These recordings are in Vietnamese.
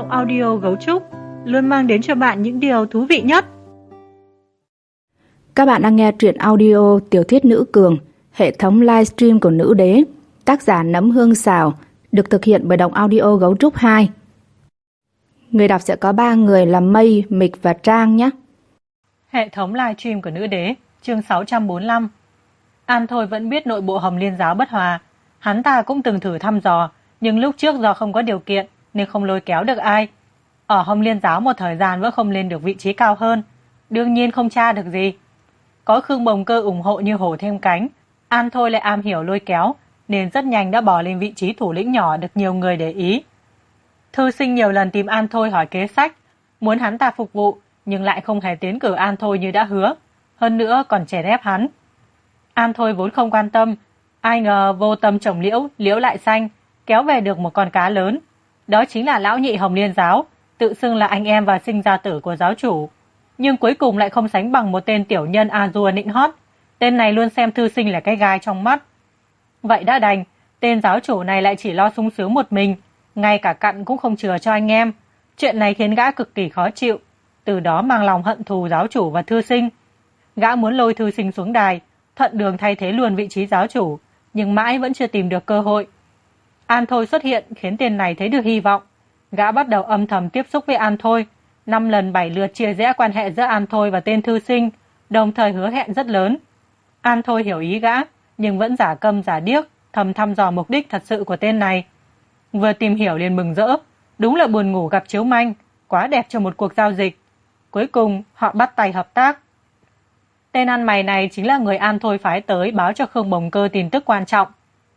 Giọng audio Gấu Trúc luôn mang đến cho bạn những điều thú vị nhất. Các bạn đang nghe truyện audio Tiểu thuyết nữ cường, hệ thống livestream của Nữ Đế, tác giả Nấm Hương Xào, được thực hiện bởi Đọc Audio Gấu Trúc 2. Người đọc sẽ có 3 người là Mây, Mịch và Trang nhé. Hệ thống livestream của Nữ Đế, chương 645. An Thôi vẫn biết nội bộ Hồng Liên giáo bất hòa. Hắn ta cũng từng thử thăm dò, nhưng lúc trước do không có điều kiện nên không lôi kéo được ai. Ở Hồng Liên giáo một thời gian vẫn không lên được vị trí cao hơn, đương nhiên không tra được gì. Có Khương Bồng Cơ ủng hộ như hổ thêm cánh, An Thôi lại am hiểu lôi kéo, nên rất nhanh đã bò lên vị trí thủ lĩnh nhỏ được nhiều người để ý. Thư sinh nhiều lần tìm An Thôi hỏi kế sách, muốn hắn ta phục vụ, nhưng lại không hề tiến cử An Thôi như đã hứa, hơn nữa còn chèn ép hắn. An Thôi vốn không quan tâm, ai ngờ vô tâm trồng liễu, liễu lại xanh, kéo về được một con cá lớn. Đó chính là lão nhị Hồng Liên giáo, tự xưng là anh em và sinh ra tử của giáo chủ. Nhưng cuối cùng lại không sánh bằng một tên tiểu nhân A-dua nịnh hót. Tên này luôn xem thư sinh là cái gai trong mắt. Vậy đã đành, tên giáo chủ này lại chỉ lo sung sướng một mình, ngay cả cặn cũng không chừa cho anh em. Chuyện này khiến gã cực kỳ khó chịu, từ đó mang lòng hận thù giáo chủ và thư sinh. Gã muốn lôi thư sinh xuống đài, thuận đường thay thế luôn vị trí giáo chủ, nhưng mãi vẫn chưa tìm được cơ hội. An Thôi xuất hiện khiến tên này thấy được hy vọng. Gã bắt đầu âm thầm tiếp xúc với An Thôi, 5 lần 7 lượt chia rẽ quan hệ giữa An Thôi và tên thư sinh, đồng thời hứa hẹn rất lớn. An Thôi hiểu ý gã, nhưng vẫn giả câm giả điếc, thầm thăm dò mục đích thật sự của tên này. Vừa tìm hiểu liền mừng rỡ, đúng là buồn ngủ gặp chiếu manh, quá đẹp cho một cuộc giao dịch. Cuối cùng họ bắt tay hợp tác. Tên ăn mày này chính là người An Thôi phái tới báo cho Khương Bồng Cơ tin tức quan trọng.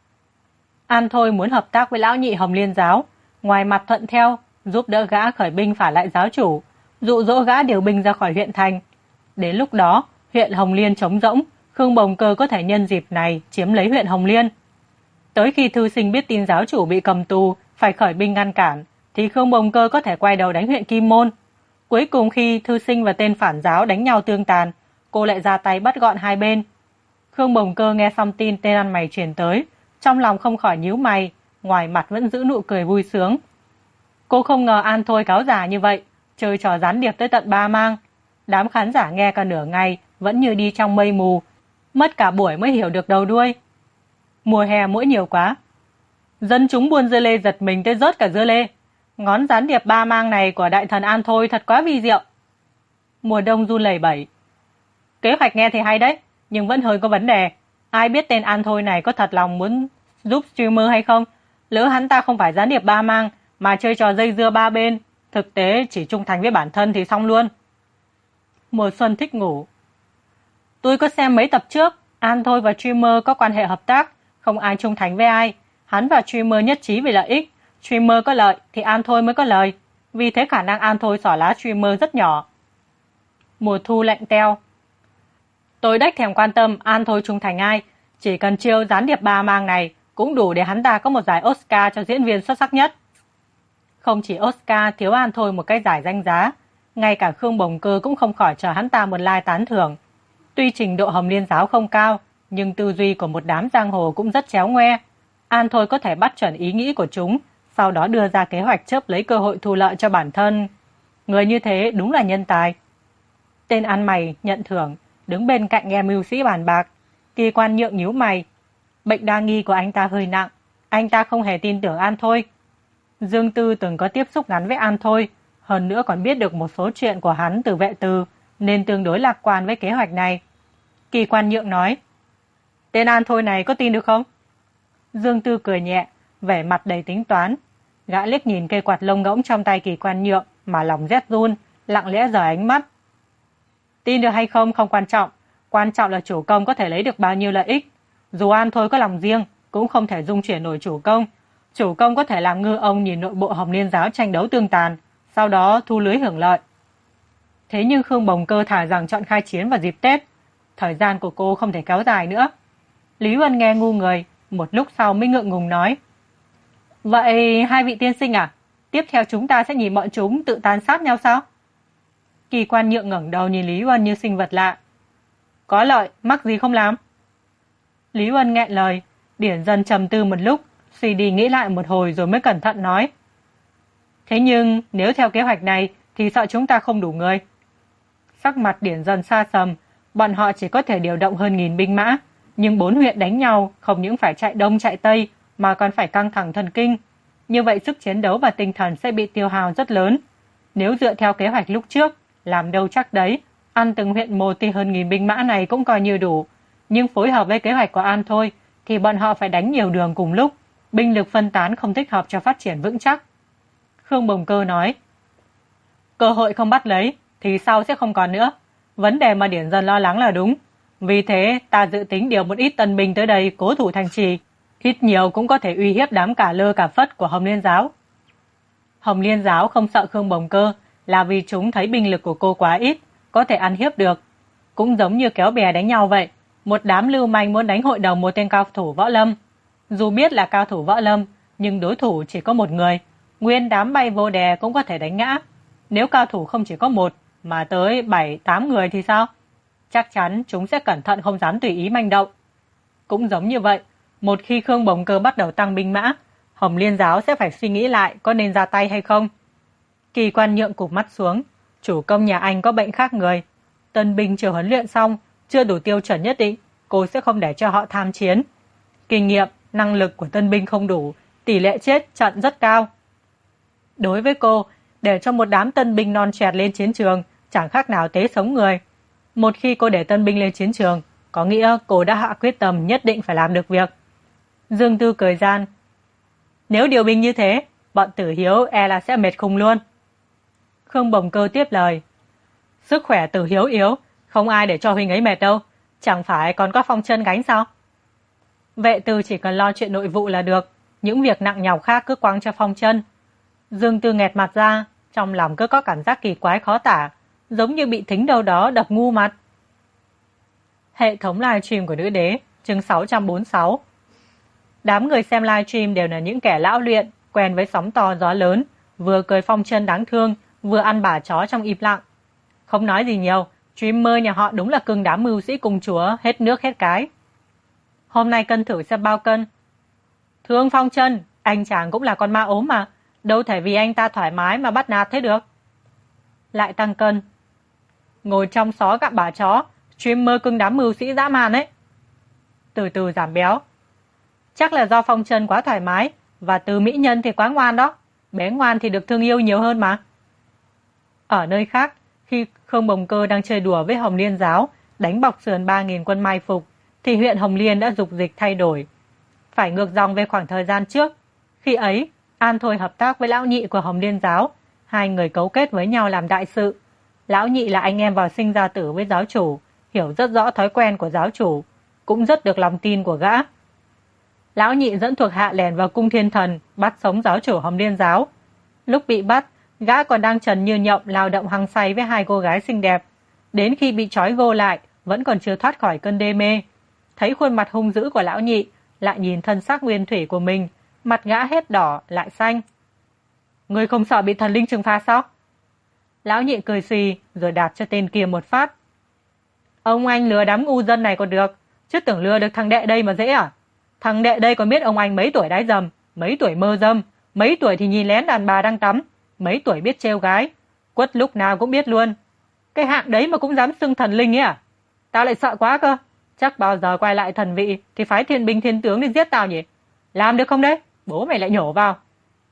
An Thôi muốn hợp tác với lão nhị Hồng Liên giáo, ngoài mặt thuận theo, giúp đỡ gã khởi binh phả lại giáo chủ, dụ dỗ gã điều binh ra khỏi huyện thành. Đến lúc đó, huyện Hồng Liên trống rỗng, Khương Bồng Cơ có thể nhân dịp này chiếm lấy huyện Hồng Liên. Tới khi thư sinh biết tin giáo chủ bị cầm tù, phải khởi binh ngăn cản, thì Khương Bồng Cơ có thể quay đầu đánh huyện Kim Môn. Cuối cùng khi thư sinh và tên phản giáo đánh nhau tương tàn, cô lại ra tay bắt gọn hai bên. Khương Bồng Cơ nghe xong tin tên ăn mày truyền tới, trong lòng không khỏi nhíu mày, ngoài mặt vẫn giữ nụ cười vui sướng. Cô không ngờ An Thôi cáo giả như vậy, chơi trò gián điệp tới tận 3 mang. Đám khán giả nghe cả nửa ngày vẫn như đi trong mây mù, mất cả buổi mới hiểu được đầu đuôi. Mùa hè muỗi nhiều quá, dân chúng buôn dưa lê giật mình tới rớt cả dưa lê. Ngón gián điệp 3 mang này của đại thần An Thôi thật quá vi diệu. Mùa đông run lẩy bẩy. Kế hoạch nghe thì hay đấy, nhưng vẫn hơi có vấn đề. Ai biết tên An Thôi này có thật lòng muốn giúp streamer hay không? Lỡ hắn ta không phải gián điệp 3 mang, mà chơi trò dây dưa 3 bên, thực tế chỉ trung thành với bản thân thì xong luôn. Mùa xuân thích ngủ. Tôi có xem mấy tập trước, An Thôi và streamer có quan hệ hợp tác, không ai trung thành với ai. Hắn và streamer nhất trí về lợi ích, streamer có lợi thì An Thôi mới có lời, vì thế khả năng An Thôi xỏ lá streamer rất nhỏ. Mùa thu lạnh teo. Tôi đếch thèm quan tâm An Thôi trung thành ai, chỉ cần chiêu gián điệp 3 mang này cũng đủ để hắn ta có một giải Oscar cho diễn viên xuất sắc nhất. Không chỉ Oscar thiếu An Thôi một cái giải danh giá, ngay cả Khương Bồng Cơ cũng không khỏi chờ hắn ta một like tán thưởng. Tuy trình độ Hồng Liên giáo không cao, nhưng tư duy của một đám giang hồ cũng rất chéo ngoe. An Thôi có thể bắt chuẩn ý nghĩ của chúng, sau đó đưa ra kế hoạch chớp lấy cơ hội thu lợi cho bản thân. Người như thế đúng là nhân tài. Tên ăn mày nhận thưởng, đứng bên cạnh nghe mưu sĩ bàn bạc. Kỳ Quan Nhượng nhíu mày. Bệnh đa nghi của anh ta hơi nặng, anh ta không hề tin tưởng An Thôi. Dương Tư từng có tiếp xúc ngắn với An Thôi, hơn nữa còn biết được một số chuyện của hắn từ Vệ Từ, nên tương đối lạc quan với kế hoạch này. Kỳ Quan Nhượng nói, tên An Thôi này có tin được không? Dương Tư cười nhẹ, vẻ mặt đầy tính toán. Gã liếc nhìn cây quạt lông ngỗng trong tay Kỳ Quan Nhượng mà lòng rét run, lặng lẽ rời ánh mắt. Tin được hay không không quan trọng là chủ công có thể lấy được bao nhiêu lợi ích. Dù An Thôi có lòng riêng, cũng không thể dung chuyển nổi chủ công. Chủ công có thể làm ngư ông nhìn nội bộ Hồng Liên giáo tranh đấu tương tàn, sau đó thu lưới hưởng lợi. Thế nhưng Khương Bồng Cơ thả rằng chọn khai chiến vào dịp Tết. Thời gian của cô không thể kéo dài nữa. Lý Huân nghe ngu người, một lúc sau mới ngượng ngùng nói. Vậy hai vị tiên sinh à? Tiếp theo chúng ta sẽ nhìn bọn chúng tự tàn sát nhau sao? Kỳ Quan Nhượng ngẩng đầu nhìn Lý Huân như sinh vật lạ. Có lợi, mắc gì không làm? Lý Huân nghẹn lời, Điển Dân trầm tư một lúc, suy đi nghĩ lại một hồi rồi mới cẩn thận nói. Thế nhưng nếu theo kế hoạch này thì sợ chúng ta không đủ người. Sắc mặt Điển Dân xa sầm, bọn họ chỉ có thể điều động hơn 1000 binh mã, nhưng 4 huyện đánh nhau không những phải chạy đông chạy tây mà còn phải căng thẳng thần kinh. Như vậy sức chiến đấu và tinh thần sẽ bị tiêu hao rất lớn. Nếu dựa theo kế hoạch lúc trước, làm đâu chắc đấy, ăn từng huyện một thì hơn 1000 binh mã này cũng coi như đủ. Nhưng phối hợp với kế hoạch của An thôi thì bọn họ phải đánh nhiều đường cùng lúc, binh lực phân tán không thích hợp cho phát triển vững chắc. Khương Bồng Cơ nói, cơ hội không bắt lấy thì sau sẽ không còn nữa. Vấn đề mà Điển Dân lo lắng là đúng. Vì thế ta dự tính điều một ít tân binh tới đây cố thủ thành trì, ít nhiều cũng có thể uy hiếp đám cả lơ cả phất của Hồng Liên Giáo. Hồng Liên Giáo không sợ Khương Bồng Cơ là vì chúng thấy binh lực của cô quá ít, có thể ăn hiếp được. Cũng giống như kéo bè đánh nhau vậy, một đám lưu manh muốn đánh hội đồng một tên cao thủ võ lâm. Dù biết là cao thủ võ lâm, nhưng đối thủ chỉ có một người, nguyên đám bay vô đè cũng có thể đánh ngã. Nếu cao thủ không chỉ có một, mà tới 7-8 người thì sao? Chắc chắn chúng sẽ cẩn thận không dám tùy ý manh động. Cũng giống như vậy, một khi Khương Bồng Cơ bắt đầu tăng binh mã, Hồng Liên Giáo sẽ phải suy nghĩ lại có nên ra tay hay không. Kỳ Quan Nhượng cụp mắt xuống, chủ công nhà anh có bệnh khác người. Tân binh chưa huấn luyện xong, chưa đủ tiêu chuẩn nhất định, cô sẽ không để cho họ tham chiến. Kinh nghiệm, năng lực của tân binh không đủ, tỷ lệ chết trận rất cao. Đối với cô, để cho một đám tân binh non trẻ lên chiến trường chẳng khác nào tế sống người. Một khi cô để tân binh lên chiến trường, có nghĩa cô đã hạ quyết tâm nhất định phải làm được việc. Dương Tư cười gian, nếu điều binh như thế, bọn Tử Hiếu e là sẽ mệt khùng luôn. Khương Bồng Cơ tiếp lời, sức khỏe Tử Hiếu yếu, không ai để cho huynh ấy mệt đâu, chẳng phải còn có Phong Chân gánh sao? Vệ Tư chỉ cần lo chuyện nội vụ là được, những việc nặng nhọc khác cứ quăng cho Phong Chân. Dương Tư nghẹt mặt ra, trong lòng cứ có cảm giác kỳ quái khó tả, giống như bị thính đâu đó đập ngu mặt. Hệ thống livestream của Nữ Đế, chương 646. Đám người xem livestream đều là những kẻ lão luyện, quen với sóng to gió lớn, vừa cười Phong Chân đáng thương, vừa ăn bả chó trong im lặng. Không nói gì nhiều, streamer nhà họ đúng là cưng đám mưu sĩ cùng chúa, hết nước hết cái. Hôm nay cân thử xem bao cân. Thương Phong Chân, anh chàng cũng là con ma ốm mà, đâu thể vì anh ta thoải mái mà bắt nạt thế được. Lại tăng cân. Ngồi trong xó gặm bả chó, streamer cưng đám mưu sĩ dã man ấy. Từ từ giảm béo. Chắc là do Phong Chân quá thoải mái, và Từ mỹ nhân thì quá ngoan đó. Bé ngoan thì được thương yêu nhiều hơn mà. Ở nơi khác, khi Khương Bồng Cơ đang chơi đùa với Hồng Liên Giáo, đánh bọc sườn 3000 quân mai phục, thì huyện Hồng Liên đã dục dịch thay đổi. Phải ngược dòng về khoảng thời gian trước. Khi ấy, An Thôi hợp tác với lão nhị của Hồng Liên Giáo, hai người cấu kết với nhau làm đại sự. Lão nhị là anh em vào sinh ra tử với giáo chủ, hiểu rất rõ thói quen của giáo chủ, cũng rất được lòng tin của gã. Lão nhị dẫn thuộc hạ lẻn vào cung Thiên Thần, bắt sống giáo chủ Hồng Liên Giáo. Lúc bị bắt, gã còn đang trần như nhộng lao động hăng say với hai cô gái xinh đẹp. Đến khi bị trói gô lại, vẫn còn chưa thoát khỏi cơn đê mê. Thấy khuôn mặt hung dữ của lão nhị, lại nhìn thân xác nguyên thủy của mình, mặt gã hết đỏ lại xanh. Ngươi không sợ bị thần linh trừng phạt sao? Lão nhị cười xì rồi đạp cho tên kia một phát. Ông anh lừa đám ngu dân này còn được, chứ tưởng lừa được thằng đệ đây mà dễ à? Thằng đệ đây còn biết ông anh mấy tuổi đái dầm, mấy tuổi mơ dâm, mấy tuổi thì nhìn lén đàn bà đang tắm, mấy tuổi biết trêu gái, quất lúc nào cũng biết luôn. Cái hạng đấy mà cũng dám xưng thần linh ấy à? Tao lại sợ quá cơ, chắc bao giờ quay lại thần vị thì phái thiên binh thiên tướng đi giết tao nhỉ? Làm được không đấy? Bố mày lại nhổ vào.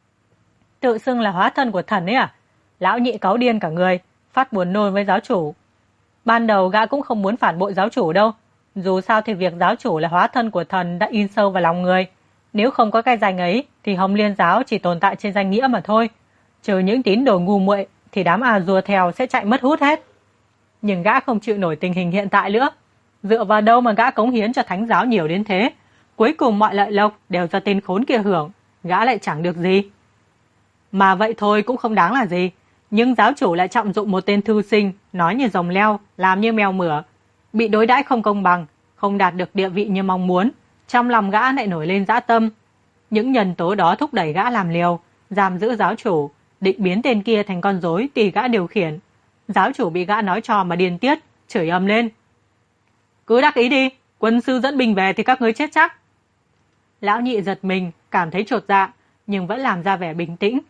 Tự xưng là hóa thân của thần ấy à? Lão nhị cáu điên cả người, phát buồn nôn với giáo chủ. Ban đầu gã cũng không muốn phản bội giáo chủ đâu. Dù sao thì việc giáo chủ là hóa thân của thần đã in sâu vào lòng người. Nếu không có cái danh ấy thì Hồng Liên Giáo chỉ tồn tại trên danh nghĩa mà thôi. Trừ những tín đồ ngu muội thì đám rùa theo sẽ chạy mất hút hết. Nhưng gã không chịu nổi tình hình hiện tại nữa. Dựa vào đâu mà gã cống hiến cho thánh giáo nhiều đến thế? Cuối cùng mọi lợi lộc đều do tên khốn kia hưởng, gã lại chẳng được gì. Mà vậy thôi cũng không đáng là gì. Nhưng giáo chủ lại trọng dụng một tên thư sinh, nói như rồng leo, làm như mèo mửa. Bị đối đãi không công bằng, không đạt được địa vị như mong muốn. Trong lòng gã lại nổi lên dã tâm. Những nhân tố đó thúc đẩy gã làm liều, giam giữ giáo chủ, định biến tên kia thành con rối tùy gã điều khiển. Giáo chủ bị gã nói trò mà điên tiết, chửi ầm lên. Cứ đắc ý đi, quân sư dẫn binh về thì các ngươi chết chắc. Lão nhị giật mình, cảm thấy chột dạ, nhưng vẫn làm ra vẻ bình tĩnh.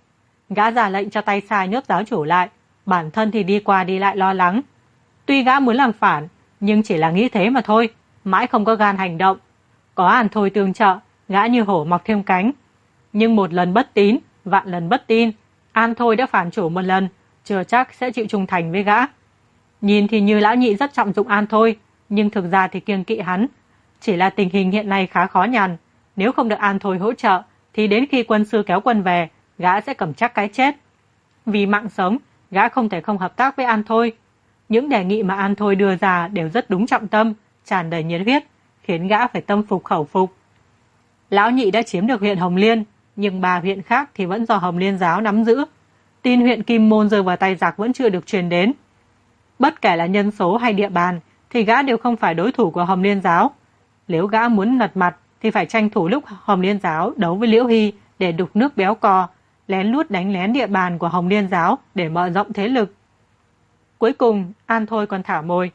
Gã ra lệnh cho tay sai nhốt giáo chủ lại, bản thân thì đi qua đi lại lo lắng. Tuy gã muốn làm phản, nhưng chỉ là nghĩ thế mà thôi, mãi không có gan hành động. Có An Thôi tương trợ, gã như hổ mọc thêm cánh. Nhưng một lần bất tín, vạn lần bất tin, An Thôi đã phản chủ một lần, chưa chắc sẽ chịu trung thành với gã. Nhìn thì như lão nhị rất trọng dụng An Thôi, nhưng thực ra thì kiêng kỵ hắn. Chỉ là tình hình hiện nay khá khó nhằn, nếu không được An Thôi hỗ trợ, thì đến khi quân sư kéo quân về, gã sẽ cầm chắc cái chết. Vì mạng sống, gã không thể không hợp tác với An Thôi. Những đề nghị mà An Thôi đưa ra đều rất đúng trọng tâm, tràn đầy nhiệt huyết, khiến gã phải tâm phục khẩu phục. Lão nhị đã chiếm được huyện Hồng Liên, nhưng 3 huyện khác thì vẫn do Hồng Liên giáo nắm giữ. Tin huyện Kim Môn rơi vào tay giặc vẫn chưa được truyền đến. Bất kể là nhân số hay địa bàn, thì gã đều không phải đối thủ của Hồng Liên giáo. Nếu gã muốn lật mặt, thì phải tranh thủ lúc Hồng Liên giáo đấu với Liễu Hy để đục nước béo cò, lén lút đánh lén địa bàn của Hồng Liên giáo để mở rộng thế lực. Cuối cùng, An Thôi còn thả mồi.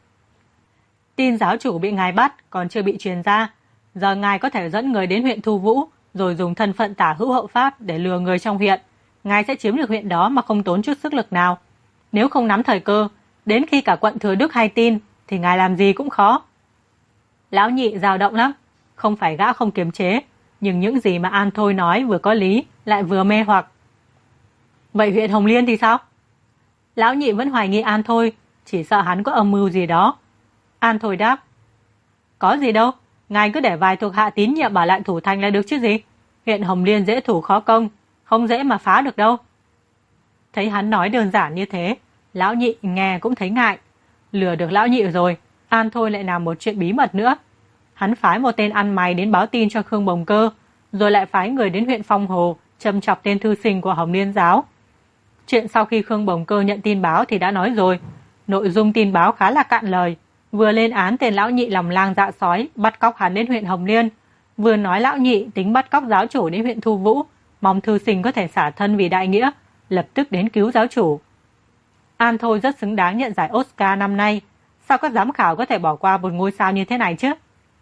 Tin giáo chủ bị ngài bắt còn chưa bị truyền ra. Giờ ngài có thể dẫn người đến huyện Thu Vũ, rồi dùng thân phận tả hữu hậu pháp để lừa người trong huyện. Ngài sẽ chiếm được huyện đó mà không tốn chút sức lực nào. Nếu không nắm thời cơ, đến khi cả quận Thừa Đức hay tin, thì ngài làm gì cũng khó. Lão nhị dao động lắm. Không phải gã không kiềm chế, nhưng những gì mà An Thôi nói vừa có lý, lại vừa mê hoặc. Vậy huyện Hồng Liên thì sao? Lão nhị vẫn hoài nghi An Thôi, chỉ sợ hắn có âm mưu gì đó. An Thôi đáp: Có gì đâu, ngài cứ để vài thuộc hạ tín nhiệm bảo lại thủ thành là được chứ gì. Huyện Hồng Liên dễ thủ khó công, không dễ mà phá được đâu. Thấy hắn nói đơn giản như thế, lão nhị nghe cũng thấy ngại. Lừa được lão nhị rồi, An Thôi lại làm một chuyện bí mật nữa. Hắn phái một tên ăn mày đến báo tin cho Khương Bồng Cơ, rồi lại phái người đến huyện Phong Hồ châm chọc tên thư sinh của Hồng Liên giáo. Chuyện sau khi Khương Bồng Cơ nhận tin báo thì đã nói rồi. Nội dung tin báo khá là cạn lời, vừa lên án tên lão nhị lòng lang dạ sói bắt cóc hắn đến huyện Hồng Liên, vừa nói lão nhị tính bắt cóc giáo chủ đến huyện Thu Vũ, mong thư sinh có thể xả thân vì đại nghĩa, lập tức đến cứu giáo chủ. An Thôi rất xứng đáng nhận giải Oscar năm nay. Sao các giám khảo có thể bỏ qua một ngôi sao như thế này chứ?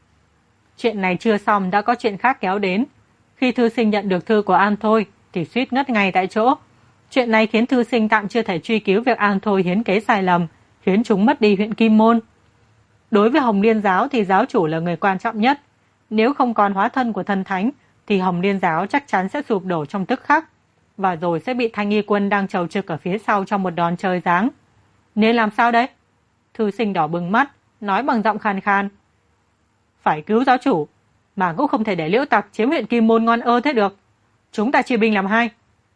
Chuyện này chưa xong đã có chuyện khác kéo đến. Khi thư sinh nhận được thư của An Thôi thì suýt ngất ngay tại chỗ. Chuyện này khiến thư sinh tạm chưa thể truy cứu việc An Thôi hiến kế sai lầm, khiến chúng mất đi huyện Kim Môn. Đối với Hồng Liên giáo thì giáo chủ là người quan trọng nhất. Nếu không còn hóa thân của thần thánh thì Hồng Liên giáo chắc chắn sẽ sụp đổ trong tức khắc, và rồi sẽ bị Thanh Y quân đang chầu trực ở phía sau trong một đòn trời giáng. Nên làm sao đấy? Thư sinh đỏ bừng mắt, nói bằng giọng khan khan: Phải cứu giáo chủ, mà cũng không thể để Liễu tặc chiếm huyện Kim Môn ngon ơ thế được. Chúng ta chia binh làm hai.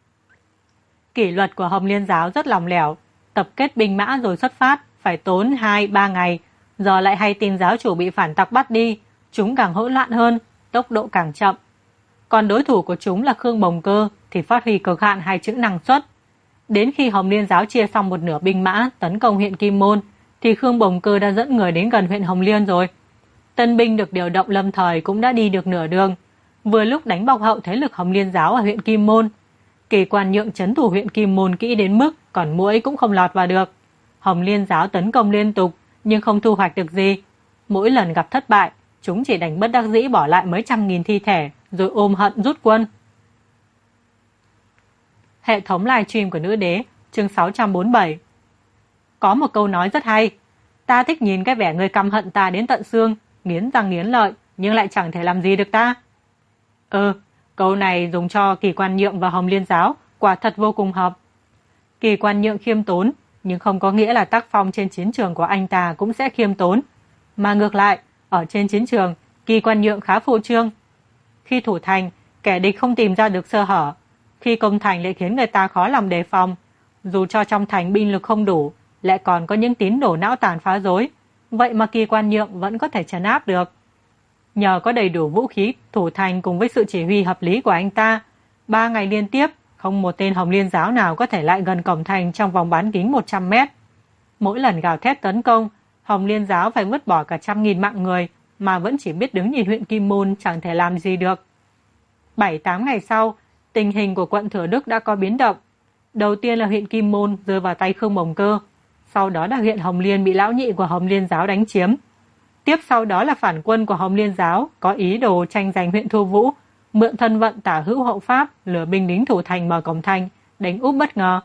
Kỷ luật của Hồng Liên giáo rất lỏng lẻo, tập kết binh mã rồi xuất phát phải tốn 2-3 ngày, giờ lại hay tin giáo chủ bị phản tặc bắt đi, chúng càng hỗn loạn hơn, tốc độ càng chậm. Còn đối thủ của chúng là Khương Bồng Cơ thì phát huy cực hạn 2 chữ năng suất. Đến khi Hồng Liên giáo chia xong một nửa binh mã tấn công huyện Kim Môn thì Khương Bồng Cơ đã dẫn người đến gần huyện Hồng Liên rồi. Tân binh được điều động lâm thời cũng đã đi được nửa đường, vừa lúc đánh bọc hậu thế lực Hồng Liên giáo ở huyện Kim Môn. Kỳ Quan Nhượng trấn thủ huyện Kim Môn kỹ đến mức còn muỗi cũng không lọt vào được. Hồng Liên giáo tấn công liên tục nhưng không thu hoạch được gì. Mỗi lần gặp thất bại, chúng chỉ đành bất đắc dĩ bỏ lại mấy trăm nghìn thi thể rồi ôm hận rút quân. Hệ thống livestream của Nữ Đế, chương 647. Có một câu nói rất hay: Ta thích nhìn cái vẻ người căm hận ta đến tận xương, nghiến răng nghiến lợi, nhưng lại chẳng thể làm gì được ta. Câu này dùng cho Kỳ Quan Nhượng và Hồng Liên giáo quả thật vô cùng hợp. Kỳ Quan Nhượng khiêm tốn, nhưng không có nghĩa là tác phong trên chiến trường của anh ta cũng sẽ khiêm tốn. Mà ngược lại, ở trên chiến trường, Kỳ Quan Nhượng khá phô trương. Khi thủ thành, kẻ địch không tìm ra được sơ hở. Khi công thành lại khiến người ta khó lòng đề phòng. Dù cho trong thành binh lực không đủ, lại còn có những tín đồ não tàn phá rối. Vậy mà Kỳ Quan Nhượng vẫn có thể trấn áp được. Nhờ có đầy đủ vũ khí thủ thành cùng với sự chỉ huy hợp lý của anh ta, 3 ngày liên tiếp, không một tên Hồng Liên giáo nào có thể lại gần cổng thành trong vòng bán kính 100 mét. Mỗi lần gào thét tấn công, Hồng Liên giáo phải vứt bỏ cả 100.000 mạng người mà vẫn chỉ biết đứng nhìn huyện Kim Môn chẳng thể làm gì được. 7-8 ngày sau, tình hình của quận Thừa Đức đã có biến động. Đầu tiên là huyện Kim Môn rơi vào tay Khương Bồng Cơ, sau đó là huyện Hồng Liên bị lão nhị của Hồng Liên giáo đánh chiếm. Tiếp sau đó là phản quân của Hồng Liên giáo có ý đồ tranh giành huyện Thu Vũ, mượn thân vận tả hữu hậu pháp lừa binh lính thủ thành mở cổng thành, đánh úp bất ngờ.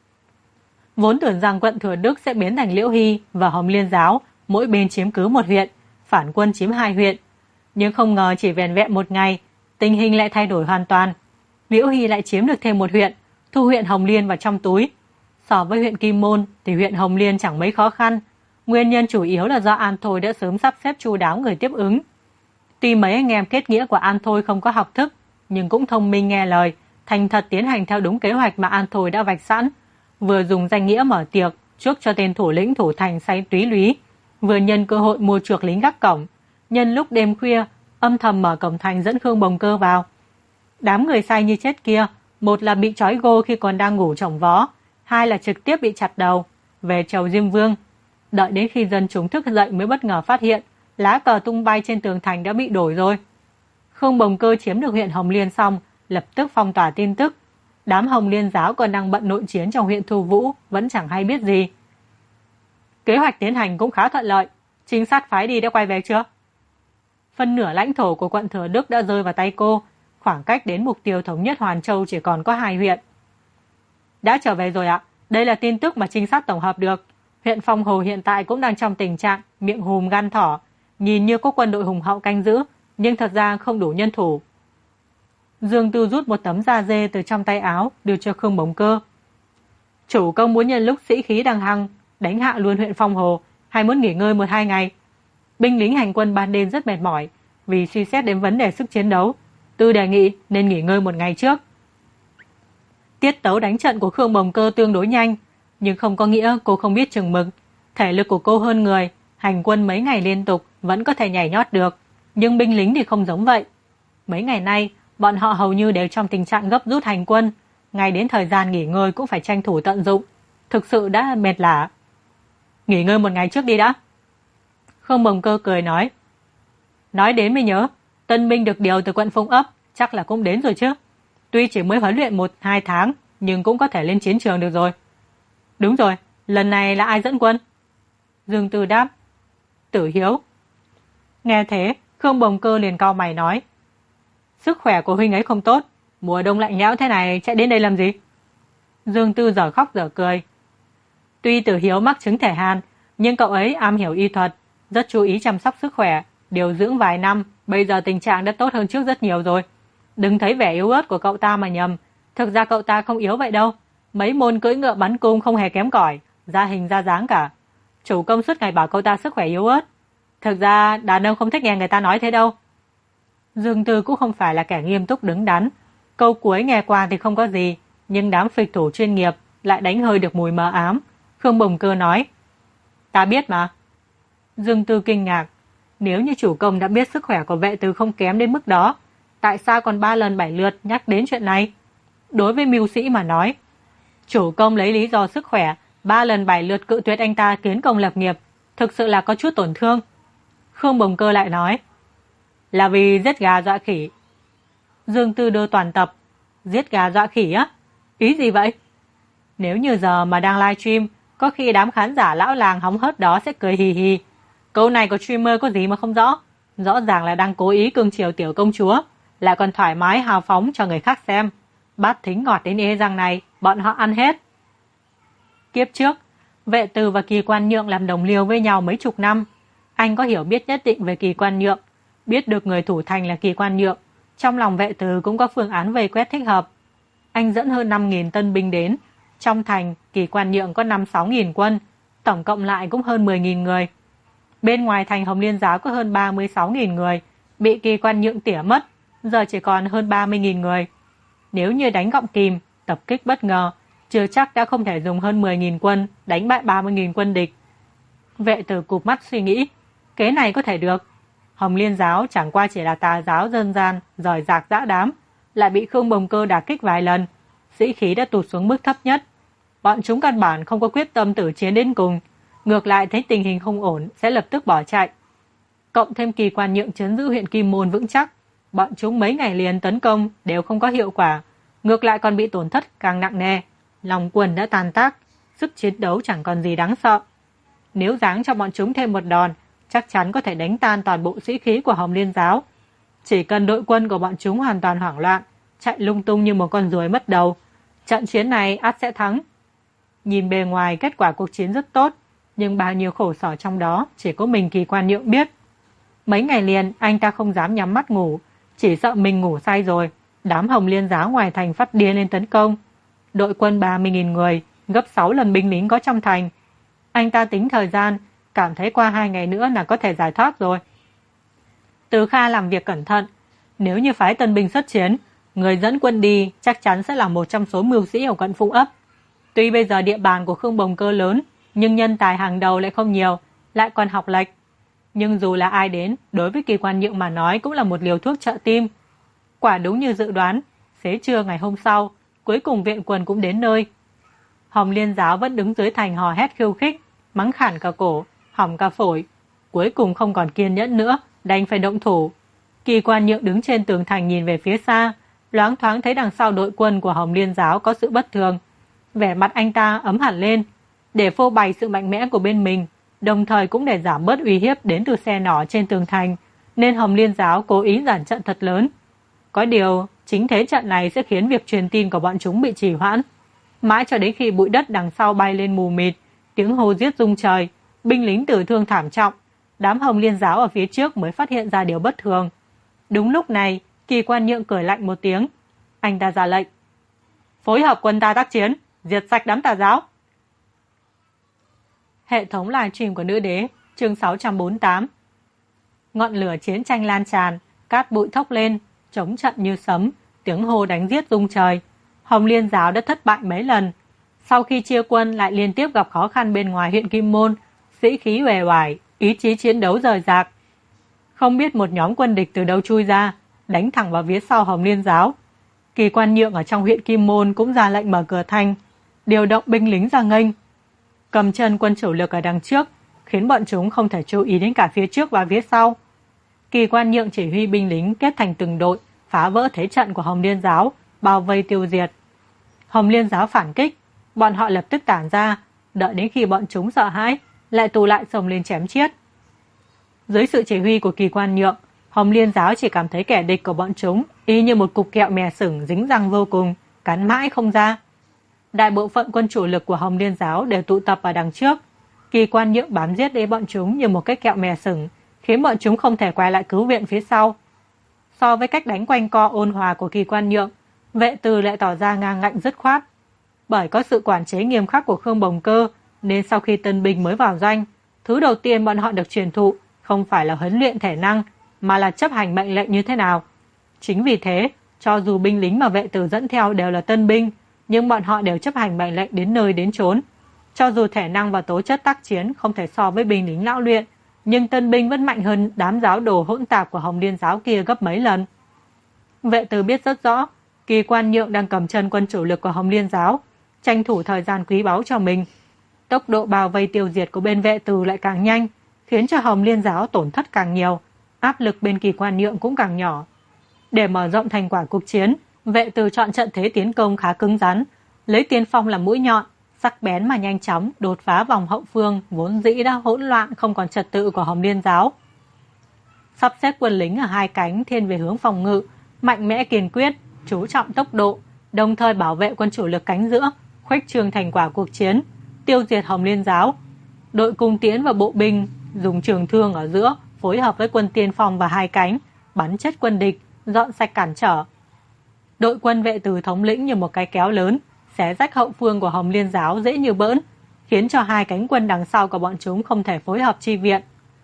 Vốn tưởng rằng quận Thừa Đức sẽ biến thành Liễu Hy và Hồng Liên giáo, mỗi bên chiếm cứ một huyện, phản quân chiếm 2 huyện. Nhưng không ngờ chỉ vẻn vẹn một ngày, tình hình lại thay đổi hoàn toàn. Liễu Hy lại chiếm được thêm một huyện, thu huyện Hồng Liên vào trong túi. So với huyện Kim Môn thì huyện Hồng Liên chẳng mấy khó khăn. Nguyên nhân chủ yếu là do An Thôi đã sớm sắp xếp chu đáo người tiếp ứng. Tuy mấy anh em kết nghĩa của An Thôi không có học thức, nhưng cũng thông minh nghe lời, thành thật tiến hành theo đúng kế hoạch mà An Thôi đã vạch sẵn. Vừa dùng danh nghĩa mở tiệc, chuốc cho tên thủ lĩnh thủ thành say túy lúy, vừa nhân cơ hội mua chuộc lính gác cổng. Nhân lúc đêm khuya, âm thầm mở cổng thành dẫn Khương Bồng Cơ vào. Đám người say như chết kia, một là bị trói gô khi còn đang ngủ chồng vó, hai là trực tiếp bị chặt đầu, về chầu Diêm Vương. Đợi đến khi dân chúng thức dậy mới bất ngờ phát hiện, lá cờ tung bay trên tường thành đã bị đổi rồi. Khương Bồng Cơ chiếm được huyện Hồng Liên xong, lập tức phong tỏa tin tức. Đám Hồng Liên giáo còn đang bận nội chiến trong huyện Thu Vũ, vẫn chẳng hay biết gì. Kế hoạch tiến hành cũng khá thuận lợi, trinh sát phái đi đã quay về chưa? Phân nửa lãnh thổ của quận Thừa Đức đã rơi vào tay cô, khoảng cách đến mục tiêu thống nhất Hoàn Châu chỉ còn có 2 huyện. Đã trở về rồi ạ, đây là tin tức mà trinh sát tổng hợp được. Huyện Phong Hồ hiện tại cũng đang trong tình trạng miệng hùm gan thỏ, nhìn như có quân đội hùng hậu canh giữ, nhưng thật ra không đủ nhân thủ. Dương Tư rút một tấm da dê từ trong tay áo, đưa cho Khương Bồng Cơ. Chủ công muốn nhân lúc sĩ khí đang hăng, đánh hạ luôn huyện Phong Hồ, hay muốn nghỉ ngơi 1-2 ngày? Binh lính hành quân ban đêm rất mệt mỏi, vì suy xét đến vấn đề sức chiến đấu, Tư đề nghị nên nghỉ ngơi 1 ngày trước. Tiết tấu đánh trận của Khương Bồng Cơ tương đối nhanh, nhưng không có nghĩa cô không biết chừng mực. Thể lực của cô hơn người, hành quân mấy ngày liên tục vẫn có thể nhảy nhót được, nhưng binh lính thì không giống vậy. Mấy ngày nay, bọn họ hầu như đều trong tình trạng gấp rút hành quân, ngay đến thời gian nghỉ ngơi cũng phải tranh thủ tận dụng. Thực sự đã mệt lả. Nghỉ ngơi 1 ngày trước đi đã. Khương Bồng Cơ cười nói. Nói đến mới nhớ, tân binh được điều từ quận Phong Ấp, chắc là cũng đến rồi chứ. Tuy chỉ mới huấn luyện 1-2 tháng, nhưng cũng có thể lên chiến trường được rồi. Đúng rồi, lần này là ai dẫn quân? Dương Tư đáp. Tử Hiếu. Nghe thế, Khương Bồng Cơ liền cau mày nói. Sức khỏe của huynh ấy không tốt, mùa đông lạnh lẽo thế này chạy đến đây làm gì? Dương Tư dở khóc dở cười. Tuy Tử Hiếu mắc chứng thể hàn, nhưng cậu ấy am hiểu y thuật, rất chú ý chăm sóc sức khỏe, điều dưỡng vài năm, bây giờ tình trạng đã tốt hơn trước rất nhiều rồi. Đừng thấy vẻ yếu ớt của cậu ta mà nhầm, thực ra cậu ta không yếu vậy đâu. Mấy môn cưỡi ngựa bắn cung không hề kém cỏi, ra hình ra dáng cả. Chủ công suốt ngày bảo cậu ta sức khỏe yếu ớt. Thực ra đàn ông không thích nghe người ta nói thế đâu. Dương Tư cũng không phải là kẻ nghiêm túc đứng đắn. Câu cuối nghe qua thì không có gì, nhưng đám phịch thủ chuyên nghiệp lại đánh hơi được mùi mờ ám. Khương Bồng Cơ nói. Ta biết mà. Dương Tư kinh ngạc. Nếu như chủ công đã biết sức khỏe của vệ từ không kém đến mức đó, tại sao còn 3 lần 7 lượt nhắc đến chuyện này? Đối với mưu sĩ mà nói, chủ công lấy lý do sức khỏe 3 lần 7 lượt cự tuyệt anh ta kiến công lập nghiệp, thực sự là có chút tổn thương. Khương Bồng Cơ lại nói. Là vì giết gà dọa khỉ. Dương Tư đưa toàn tập. Giết gà dọa khỉ á? Ý gì vậy? Nếu như giờ mà đang live stream, có khi đám khán giả lão làng hóng hớt đó sẽ cười hì hì. Câu này của streamer có gì mà không rõ. Rõ ràng là đang cố ý cưng chiều tiểu công chúa, lại còn thoải mái hào phóng cho người khác xem. Bát thính ngọt đến ê răng này, bọn họ ăn hết. Kiếp trước, Vệ Từ và Kỳ Quan Nhượng làm đồng liêu với nhau mấy chục năm. Anh có hiểu biết nhất định về Kỳ Quan Nhượng, biết được người thủ thành là Kỳ Quan Nhượng. Trong lòng Vệ Từ cũng có phương án vây quét thích hợp. Anh dẫn hơn 5.000 tân binh đến. Trong thành, Kỳ Quan Nhượng có 5-6.000 quân, tổng cộng lại cũng hơn 10.000 người. Bên ngoài thành Hồng Liên giáo có hơn 36.000 người, bị Kỳ Quan Nhượng tỉa mất, giờ chỉ còn hơn 30.000 người. Nếu như đánh gọng kìm, tập kích bất ngờ, chưa chắc đã không thể dùng hơn 10.000 quân đánh bại 30.000 quân địch. Vệ Tử cụp mắt suy nghĩ, kế này có thể được. Hồng Liên giáo chẳng qua chỉ là tà giáo dân gian, rời rạc dã đám, lại bị Khương Bồng Cơ đả kích vài lần, sĩ khí đã tụt xuống mức thấp nhất. Bọn chúng căn bản không có quyết tâm tử chiến đến cùng, ngược lại thấy tình hình không ổn sẽ lập tức bỏ chạy. Cộng thêm Kỳ Quan Nhượng trấn giữ huyện Kim Môn vững chắc, bọn chúng mấy ngày liền tấn công đều không có hiệu quả, ngược lại còn bị tổn thất càng nặng nề. Lòng quân đã tàn tác, sức chiến đấu chẳng còn gì đáng sợ. Nếu giáng cho bọn chúng thêm một đòn, chắc chắn có thể đánh tan toàn bộ sĩ khí của Hồng Liên giáo. Chỉ cần đội quân của bọn chúng hoàn toàn hoảng loạn, chạy lung tung như một con ruồi mất đầu, Trận chiến này ắt sẽ thắng. Nhìn bề ngoài kết quả cuộc chiến rất tốt, nhưng bao nhiêu khổ sở trong đó chỉ có mình Kỳ Quan Nhượng biết. Mấy ngày liền anh ta không dám nhắm mắt ngủ, chỉ sợ mình ngủ say rồi. Đám Hồng Liên giáo ngoài thành phát điên lên tấn công. Đội quân 30.000 người, gấp 6 lần binh lính có trong thành. Anh ta tính thời gian, cảm thấy qua 2 ngày nữa là có thể giải thoát rồi. Từ Kha làm việc cẩn thận. Nếu như phái tân binh xuất chiến, người dẫn quân đi chắc chắn sẽ là một trong số mưu sĩ ở quận Phụng Ấp. Tuy bây giờ địa bàn của Khương Bồng Cơ lớn, nhưng nhân tài hàng đầu lại không nhiều, lại còn học lệch. Nhưng dù là ai đến, đối với Kỳ Quan Nhượng mà nói cũng là một liều thuốc trợ tim. Quả đúng như dự đoán, xế trưa ngày hôm sau, cuối cùng viện quân cũng đến nơi. Hồng Liên giáo vẫn đứng dưới thành hò hét khiêu khích, mắng khản cả cổ, hỏng cả phổi. Cuối cùng không còn kiên nhẫn nữa, đành phải động thủ. Kỳ Quan Nhượng đứng trên tường thành nhìn về phía xa, loáng thoáng thấy đằng sau đội quân của Hồng Liên giáo có sự bất thường. Vẻ mặt anh ta ấm hẳn lên, để phô bày sự mạnh mẽ của bên mình, đồng thời cũng để giảm bớt uy hiếp đến từ xe nỏ trên tường thành, nên Hồng Liên giáo cố ý giản trận thật lớn. Có điều, chính thế trận này sẽ khiến việc truyền tin của bọn chúng bị trì hoãn. Mãi cho đến khi bụi đất đằng sau bay lên mù mịt, tiếng hô giết rung trời, binh lính tử thương thảm trọng, đám Hồng Liên giáo ở phía trước mới phát hiện ra điều bất thường. Đúng lúc này, Kỳ Quan Nhượng cười lạnh một tiếng. Anh ta ra lệnh. Phối hợp quân ta tác chiến, diệt sạch đám tà giáo. Hệ thống livestream của Nữ Đế, chương 648. Ngọn lửa chiến tranh lan tràn, cát bụi thốc lên, chống trận như sấm, tiếng hô đánh giết rung trời. Hồng Liên giáo đã thất bại mấy lần. Sau khi chia quân lại liên tiếp gặp khó khăn bên ngoài huyện Kim Môn, sĩ khí uể oải, ý chí chiến đấu rời rạc. Không biết một nhóm quân địch từ đâu chui ra, đánh thẳng vào phía sau Hồng Liên giáo. Kỳ Quan Nhượng ở trong huyện Kim Môn cũng ra lệnh mở cửa thành, điều động binh lính ra nghênh. Cầm chân quân chủ lực ở đằng trước, khiến bọn chúng không thể chú ý đến cả phía trước và phía sau. Kỳ Quan Nhượng chỉ huy binh lính kết thành từng đội, phá vỡ thế trận của Hồng Liên giáo, bao vây tiêu diệt. Hồng Liên giáo phản kích, bọn họ lập tức tản ra, đợi đến khi bọn chúng sợ hãi, lại tụ lại xông lên chém chiết. Dưới sự chỉ huy của Kỳ Quan Nhượng, Hồng Liên giáo chỉ cảm thấy kẻ địch của bọn chúng y như một cục kẹo mè sừng dính răng vô cùng, cắn mãi không ra. Đại bộ phận quân chủ lực của Hồng Liên giáo đều tụ tập ở đằng trước. Kỳ Quan Nhượng bám giết lấy bọn chúng như một cái kẹo mè sừng, khiến bọn chúng không thể quay lại cứu viện phía sau. So với cách đánh quanh co ôn hòa của Kỳ Quan Nhượng, Vệ Từ lại tỏ ra ngang ngạnh dứt khoát. Bởi có sự quản chế nghiêm khắc của Khương Bồng Cơ, nên sau khi tân binh mới vào doanh, thứ đầu tiên bọn họ được truyền thụ không phải là huấn luyện thể năng, mà là chấp hành mệnh lệnh như thế nào. Chính vì thế, cho dù binh lính mà Vệ Từ dẫn theo đều là tân binh, nhưng bọn họ đều chấp hành mệnh lệnh đến nơi đến chốn. Cho dù thể năng và tố chất tác chiến không thể so với binh lính lão luyện, nhưng tân binh vẫn mạnh hơn đám giáo đồ hỗn tạp của Hồng Liên giáo kia gấp mấy lần. Vệ Từ biết rất rõ, Kỳ Quan Nhượng đang cầm chân quân chủ lực của Hồng Liên giáo, tranh thủ thời gian quý báu cho mình. Tốc độ bao vây tiêu diệt của bên Vệ Từ lại càng nhanh, khiến cho Hồng Liên giáo tổn thất càng nhiều, áp lực bên Kỳ Quan Nhượng cũng càng nhỏ. Để mở rộng thành quả cuộc chiến, Vệ Từ chọn trận thế tiến công khá cứng rắn, lấy tiên phong làm mũi nhọn, sắc bén mà nhanh chóng đột phá vòng hậu phương vốn dĩ đã hỗn loạn không còn trật tự của Hồng Liên giáo. Sắp xếp quân lính ở hai cánh thiên về hướng phòng ngự, mạnh mẽ kiên quyết, chú trọng tốc độ, đồng thời bảo vệ quân chủ lực cánh giữa, khuếch trương thành quả cuộc chiến, tiêu diệt Hồng Liên giáo. Đội cung tiễn và bộ binh dùng trường thương ở giữa phối hợp với quân tiên phong và hai cánh, bắn chết quân địch, dọn sạch cản trở. Đội quân Vệ Từ thống lĩnh như một cái kéo lớn, xé rách hậu phương của Hồng Liên giáo dễ như bỡn, khiến cho hai cánh quân đằng sau của bọn chúng không thể phối hợp chi viện.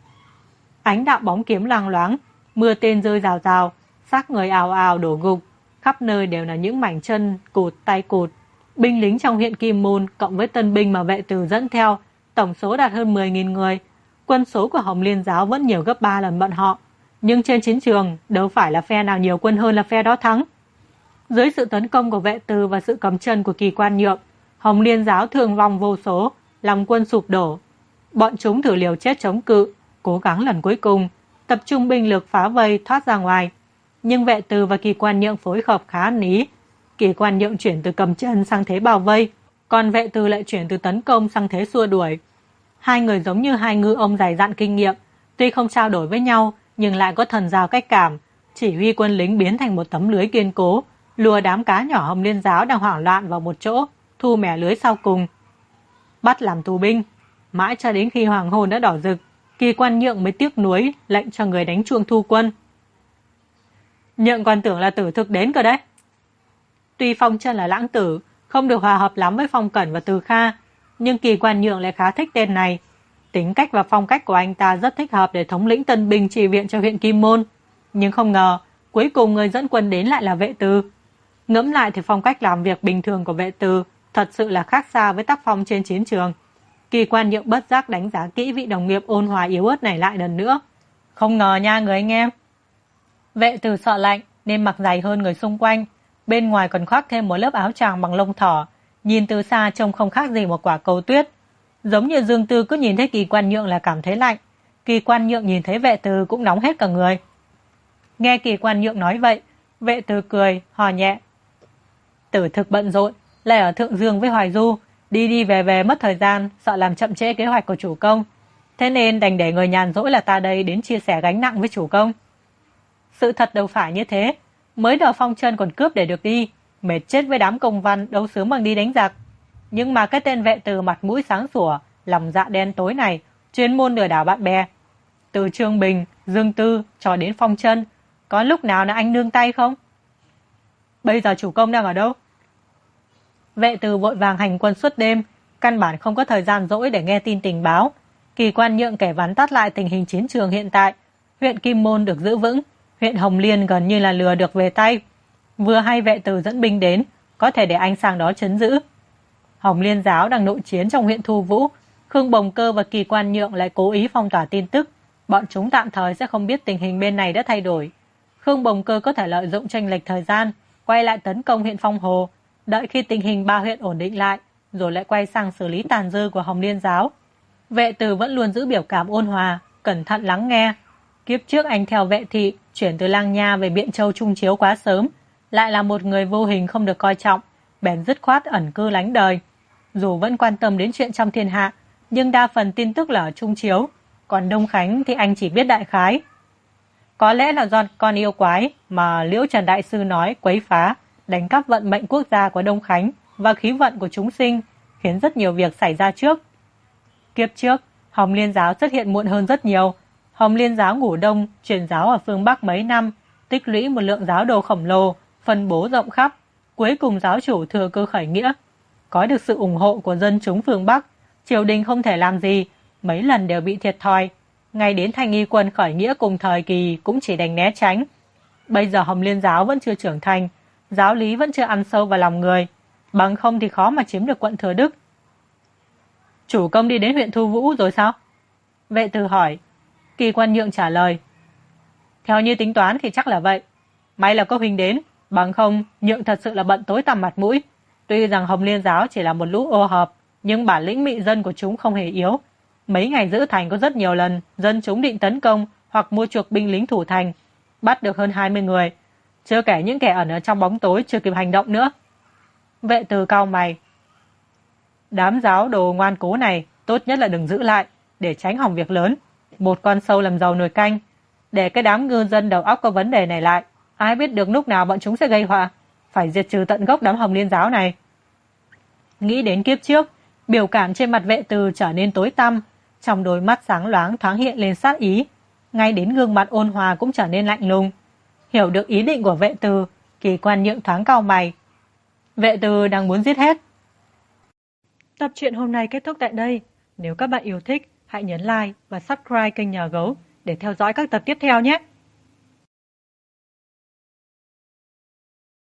Ánh đạo bóng kiếm loang loáng, mưa tên rơi rào rào, xác người ào ào đổ gục, khắp nơi đều là những mảnh chân cụt tay cụt. Binh lính trong huyện Kim Môn cộng với tân binh mà Vệ Từ dẫn theo, tổng số đạt hơn 10.000 người. Quân số của Hồng Liên giáo vẫn nhiều gấp 3 lần bọn họ, nhưng trên chiến trường đâu phải là phe nào nhiều quân hơn là phe đó thắng. Dưới sự tấn công của Vệ Từ và sự cầm chân của Kỳ Quan Nhượng, Hồng Liên giáo thương vong vô số, lòng quân sụp đổ. Bọn chúng thử liều chết chống cự, cố gắng lần cuối cùng, tập trung binh lực phá vây thoát ra ngoài. Nhưng Vệ Từ và Kỳ Quan Nhượng phối hợp khá ăn ý. Kỳ Quan Nhượng chuyển từ cầm chân sang thế bao vây, còn Vệ Từ lại chuyển từ tấn công sang thế xua đuổi. Hai người giống như hai ngư ông dày dặn kinh nghiệm, tuy không trao đổi với nhau nhưng lại có thần giao cách cảm, chỉ huy quân lính biến thành một tấm lưới kiên cố, lùa đám cá nhỏ Hồng Liên giáo đang hoảng loạn vào một chỗ, thu mẻ lưới sau cùng. Bắt làm tù binh, mãi cho đến khi hoàng hôn đã đỏ rực, Kỳ Quan Nhượng mới tiếc nuối lệnh cho người đánh chuông thu quân. Nhượng còn tưởng là Tử Thực đến cơ đấy. Tuy Phong Chân là lãng tử, không được hòa hợp lắm với Phong Cẩn và Từ Kha, nhưng Kỳ Quan Nhượng lại khá thích tên này. Tính cách và phong cách của anh ta rất thích hợp để thống lĩnh tân binh chi viện cho huyện Kim Môn. Nhưng không ngờ, cuối cùng người dẫn quân đến lại là Vệ Từ. Ngẫm lại thì phong cách làm việc bình thường của Vệ Từ thật sự là khác xa với tác phong trên chiến trường. Kỳ Quan Nhượng bất giác đánh giá kỹ vị đồng nghiệp ôn hòa yếu ớt này lại lần nữa. Không ngờ nha người anh em. Vệ Từ sợ lạnh nên mặc dày hơn người xung quanh, bên ngoài còn khoác thêm một lớp áo choàng bằng lông thỏ, nhìn từ xa trông không khác gì một quả cầu tuyết. Giống như Dương Tư cứ nhìn thấy Kỳ Quan Nhượng là cảm thấy lạnh, Kỳ Quan Nhượng nhìn thấy Vệ Từ cũng nóng hết cả người. Nghe Kỳ Quan Nhượng nói vậy, Vệ Từ cười, hò nhẹ. Tử Thực bận rộn, lại ở Thượng Dương với Hoài Du, đi đi về về mất thời gian, sợ làm chậm trễ kế hoạch của chủ công. Thế nên đành để người nhàn rỗi là ta đây đến chia sẻ gánh nặng với chủ công. Sự thật đâu phải như thế, mới đầu Phong Chân còn cướp để được đi, mệt chết với đám công văn đâu sướng bằng đi đánh giặc. Nhưng mà cái tên Vệ Từ mặt mũi sáng sủa, lòng dạ đen tối này, chuyên môn lừa đảo bạn bè. Từ Trương Bình, Dương Tư cho đến Phong Chân, có lúc nào là anh nương tay không? Bây giờ chủ công đang ở đâu? Vệ Từ vội vàng hành quân suốt đêm, căn bản không có thời gian rỗi để nghe tin tình báo. Kỳ Quan Nhượng kể vắn tắt lại tình hình chiến trường hiện tại. Huyện Kim Môn được giữ vững, huyện Hồng Liên gần như là lừa được về tay. Vừa hay Vệ Từ dẫn binh đến, có thể để anh sang đó trấn giữ. Hồng Liên giáo đang nội chiến trong huyện Thu Vũ, Khương Bồng Cơ và Kỳ Quan Nhượng lại cố ý phong tỏa tin tức, bọn chúng tạm thời sẽ không biết tình hình bên này đã thay đổi. Khương Bồng Cơ có thể lợi dụng chênh lệch thời gian, quay lại tấn công huyện Phong Hồ, đợi khi tình hình ba huyện ổn định lại, rồi lại quay sang xử lý tàn dư của Hồng Liên giáo. Vệ Từ vẫn luôn giữ biểu cảm ôn hòa, cẩn thận lắng nghe. Kiếp trước anh theo Vệ Thị chuyển từ Lang Nha về Biện Châu Trung Chiếu quá sớm, lại là một người vô hình không được coi trọng, bèn dứt khoát ẩn cư lánh đời. Dù vẫn quan tâm đến chuyện trong thiên hạ, nhưng đa phần tin tức là ở Trung Chiếu, còn Đông Khánh thì anh chỉ biết đại khái. Có lẽ là do con yêu quái mà Liễu Trần Đại Sư nói quấy phá, đánh cắp vận mệnh quốc gia của Đông Khánh và khí vận của chúng sinh, khiến rất nhiều việc xảy ra trước. Kiếp trước, Hồng Liên giáo xuất hiện muộn hơn rất nhiều. Hồng Liên giáo ngủ đông, truyền giáo ở phương Bắc mấy năm, tích lũy một lượng giáo đồ khổng lồ, phân bố rộng khắp. Cuối cùng giáo chủ thừa cơ khởi nghĩa. Có được sự ủng hộ của dân chúng phương Bắc, triều đình không thể làm gì, mấy lần đều bị thiệt thòi. Ngay đến Thanh Y quân khởi nghĩa cùng thời kỳ cũng chỉ đành né tránh. Bây giờ Hồng Liên giáo vẫn chưa trưởng thành, giáo lý vẫn chưa ăn sâu vào lòng người, bằng không thì khó mà chiếm được quận Thừa Đức. Chủ công đi đến huyện Thu Vũ rồi sao? Vệ Từ hỏi. Kỳ Quan Nhượng trả lời. Theo như tính toán thì chắc là vậy. May là có huynh đến, bằng không Nhượng thật sự là bận tối tăm mặt mũi. Tuy rằng Hồng Liên giáo chỉ là một lũ ô hợp, nhưng bản lĩnh mị dân của chúng không hề yếu. Mấy ngày giữ thành có rất nhiều lần dân chúng định tấn công hoặc mua chuộc binh lính thủ thành, bắt được hơn 20 người, chưa kể những kẻ ẩn ở trong bóng tối chưa kịp hành động nữa. Vệ Từ cau mày. Đám giáo đồ ngoan cố này tốt nhất là đừng giữ lại, để tránh hỏng việc lớn. Một con sâu làm giàu nồi canh, để cái đám ngư dân đầu óc có vấn đề này lại, ai biết được lúc nào bọn chúng sẽ gây họa. Phải diệt trừ tận gốc đám Hồng Liên giáo này. Nghĩ đến kiếp trước, biểu cảm trên mặt Vệ Từ trở nên tối tăm, trong đôi mắt sáng loáng thoáng hiện lên sát ý, ngay đến gương mặt ôn hòa cũng trở nên lạnh lùng. Hiểu được ý định của Vệ Từ, Kỳ Quan Nhượng thoáng cau mày. Vệ Từ đang muốn giết hết. Tập truyện hôm nay kết thúc tại đây. Nếu các bạn yêu thích, hãy nhấn like và subscribe kênh Nhà Gấu để theo dõi các tập tiếp theo nhé.